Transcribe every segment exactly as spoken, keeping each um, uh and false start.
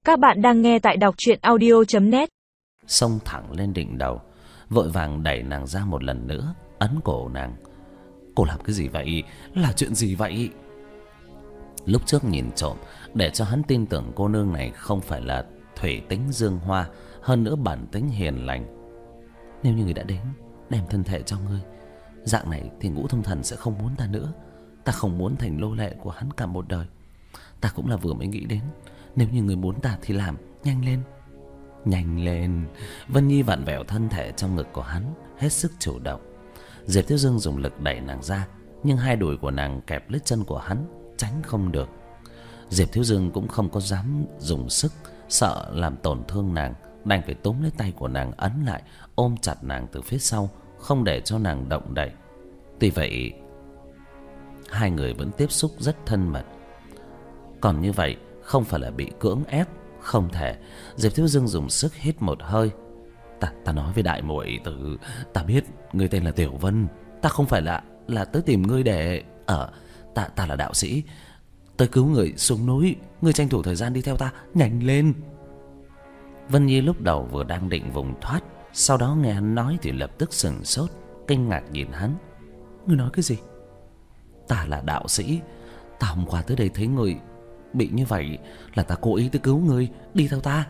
Các bạn đang nghe tại đọc truyện audio chấm net. Xông thẳng lên đỉnh đầu, vội vàng đẩy nàng ra một lần nữa, ấn cổ nàng. Cô làm cái gì vậy? Là chuyện gì vậy? Lúc trước nhìn trộm để cho hắn tin tưởng cô nương này không phải là thủy tính dương hoa, hơn nữa bản tính hiền lành. Nếu như người đã đến đem thân thể cho ngươi, dạng này thì Ngũ Thông Thần sẽ không muốn ta nữa. Ta không muốn thành nô lệ của hắn cả một đời. Ta cũng là vừa mới nghĩ đến, nếu như người muốn ta thì làm, nhanh lên. Nhanh lên. Vân Nhi vặn vẹo thân thể trong ngực của hắn, hết sức chủ động. Diệp Thiếu Dương dùng lực đẩy nàng ra, nhưng hai đùi của nàng kẹp lấy chân của hắn, tránh không được. Diệp Thiếu Dương cũng không có dám dùng sức, sợ làm tổn thương nàng, đành phải túm lấy tay của nàng ấn lại, ôm chặt nàng từ phía sau, không để cho nàng động đậy. Tuy vậy, hai người vẫn tiếp xúc rất thân mật. Còn như vậy không phải là bị cưỡng ép, không thể. Diệp Thiếu Dương dùng sức hít một hơi. Ta ta nói với đại muội tử, ta biết ngươi tên là Tiểu Vân, ta không phải là là tới tìm ngươi để ở. À, ta ta là đạo sĩ, tới cứu người xuống núi. Ngươi tranh thủ thời gian đi theo ta, nhanh lên. Vân Nhi lúc đầu vừa đang định vùng thoát, sau đó nghe hắn nói thì lập tức sững sốt, kinh ngạc nhìn hắn. Ngươi nói cái gì? Ta là đạo sĩ, ta hôm qua tới đây thấy ngươi bị như vậy là ta cố ý tới cứu ngươi, đi theo ta.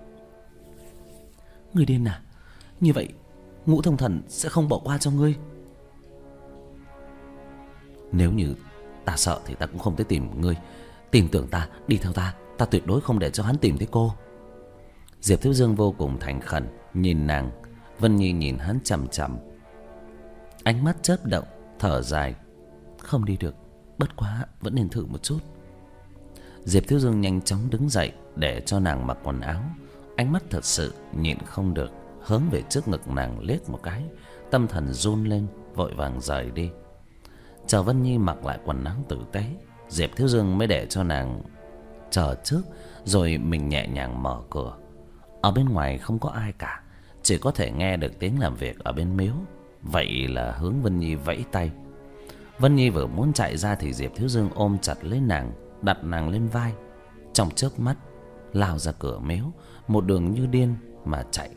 Ngươi điên à? Như vậy Ngũ Thông Thần sẽ không bỏ qua cho ngươi. Nếu như ta sợ thì ta cũng không tới tìm ngươi. Tin tưởng ta, đi theo ta, ta tuyệt đối không để cho hắn tìm thấy cô. Diệp Thiếu Dương vô cùng thành khẩn nhìn nàng. Vân Nhi nhìn hắn chằm chằm, ánh mắt chớp động, thở dài. Không đi được, bất quá vẫn nên thử một chút. Diệp Thiếu Dương nhanh chóng đứng dậy để cho nàng mặc quần áo, ánh mắt thật sự nhịn không được hướng về trước ngực nàng liếc một cái, tâm thần run lên, vội vàng rời đi. Chờ Vân Nhi mặc lại quần áo tử tế, Diệp Thiếu Dương mới để cho nàng chờ trước, rồi mình nhẹ nhàng mở cửa. Ở bên ngoài không có ai cả, chỉ có thể nghe được tiếng làm việc ở bên miếu. Vậy là hướng Vân Nhi vẫy tay. Vân Nhi vừa muốn chạy ra thì Diệp Thiếu Dương ôm chặt lấy nàng, đặt nàng lên vai, trong chớp mắt lao ra cửa miếu, một đường như điên mà chạy.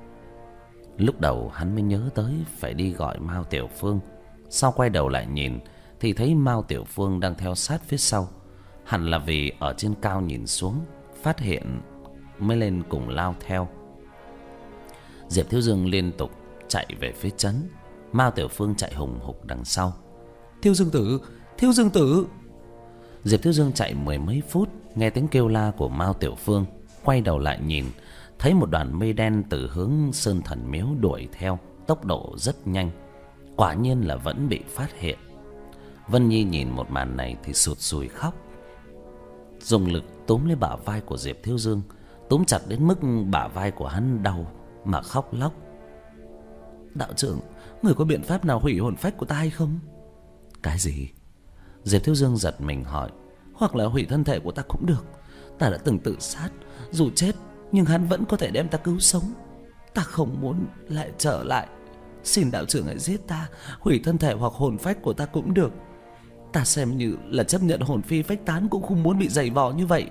Lúc đầu hắn mới nhớ tới phải đi gọi Mao Tiểu Phương, sau quay đầu lại nhìn thì thấy Mao Tiểu Phương đang theo sát phía sau. Hẳn là vì ở trên cao nhìn xuống phát hiện mới lên cùng lao theo. Diệp Thiếu Dương liên tục chạy về phía trấn, Mao Tiểu Phương chạy hùng hục đằng sau. Thiếu Dương tử, Thiếu Dương tử. Diệp Thiếu Dương chạy mười mấy phút, nghe tiếng kêu la của Mao Tiểu Phương, quay đầu lại nhìn, thấy một đoàn mây đen từ hướng Sơn Thần Miếu đuổi theo, tốc độ rất nhanh. Quả nhiên là vẫn bị phát hiện. Vân Nhi nhìn một màn này thì sụt sùi khóc, dùng lực túm lấy bả vai của Diệp Thiếu Dương, túm chặt đến mức bả vai của hắn đau mà khóc lóc. Đạo trưởng, người có biện pháp nào hủy hồn phách của ta hay không? Cái gì? Diệp Thiếu Dương giật mình hỏi. Hoặc là hủy thân thể của ta cũng được. Ta đã từng tự sát, dù chết nhưng hắn vẫn có thể đem ta cứu sống. Ta không muốn lại trở lại. Xin đạo trưởng hãy giết ta, hủy thân thể hoặc hồn phách của ta cũng được. Ta xem như là chấp nhận hồn phi phách tán, cũng không muốn bị giày vò như vậy.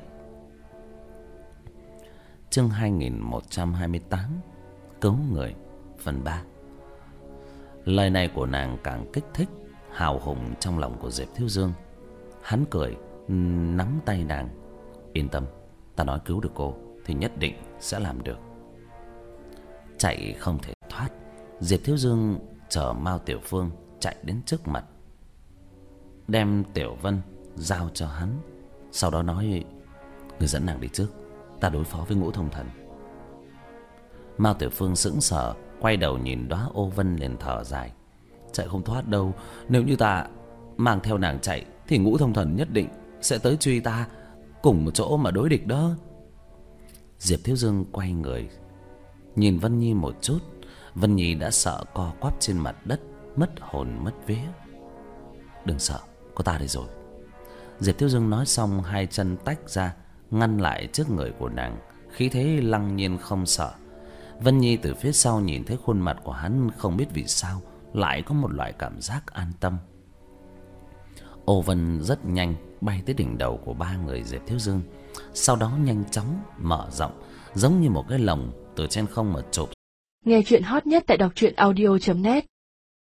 Chương hai nghìn một trăm hai mươi tám, Cứu người, phần ba. Lời này của nàng càng kích thích hào hùng trong lòng của Diệp Thiếu Dương. Hắn cười, nắm tay nàng. Yên tâm, ta nói cứu được cô thì nhất định sẽ làm được. Chạy không thể thoát, Diệp Thiếu Dương chở Mao Tiểu Phương chạy đến trước mặt, đem Tiểu Vân giao cho hắn, sau đó nói: người dẫn nàng đi trước, ta đối phó với Ngũ Thông Thần. Mao Tiểu Phương sững sờ, quay đầu nhìn đóa ô vân liền thở dài. Chạy không thoát đâu, nếu như ta mang theo nàng chạy thì Ngũ Thông Thần nhất định sẽ tới truy ta, cùng một chỗ mà đối địch đó. Diệp Thiếu Dương quay người nhìn Vân Nhi một chút. Vân Nhi đã sợ co quắp trên mặt đất, mất hồn mất vía. Đừng sợ, có ta đây rồi. Diệp Thiếu Dương nói xong, hai chân tách ra ngăn lại trước người của nàng, khí thế lăng nhiên không sợ. Vân Nhi từ phía sau nhìn thấy khuôn mặt của hắn, không biết vì sao lại có một loại cảm giác an tâm. Ô vân rất nhanh bay tới đỉnh đầu của ba người Diệp Thiếu Dương. sau đó nhanh chóng mở rộng, giống như một cái lồng từ trên không mà chụp. Nghe chuyện hot nhất tại đọc truyện audio chấm net.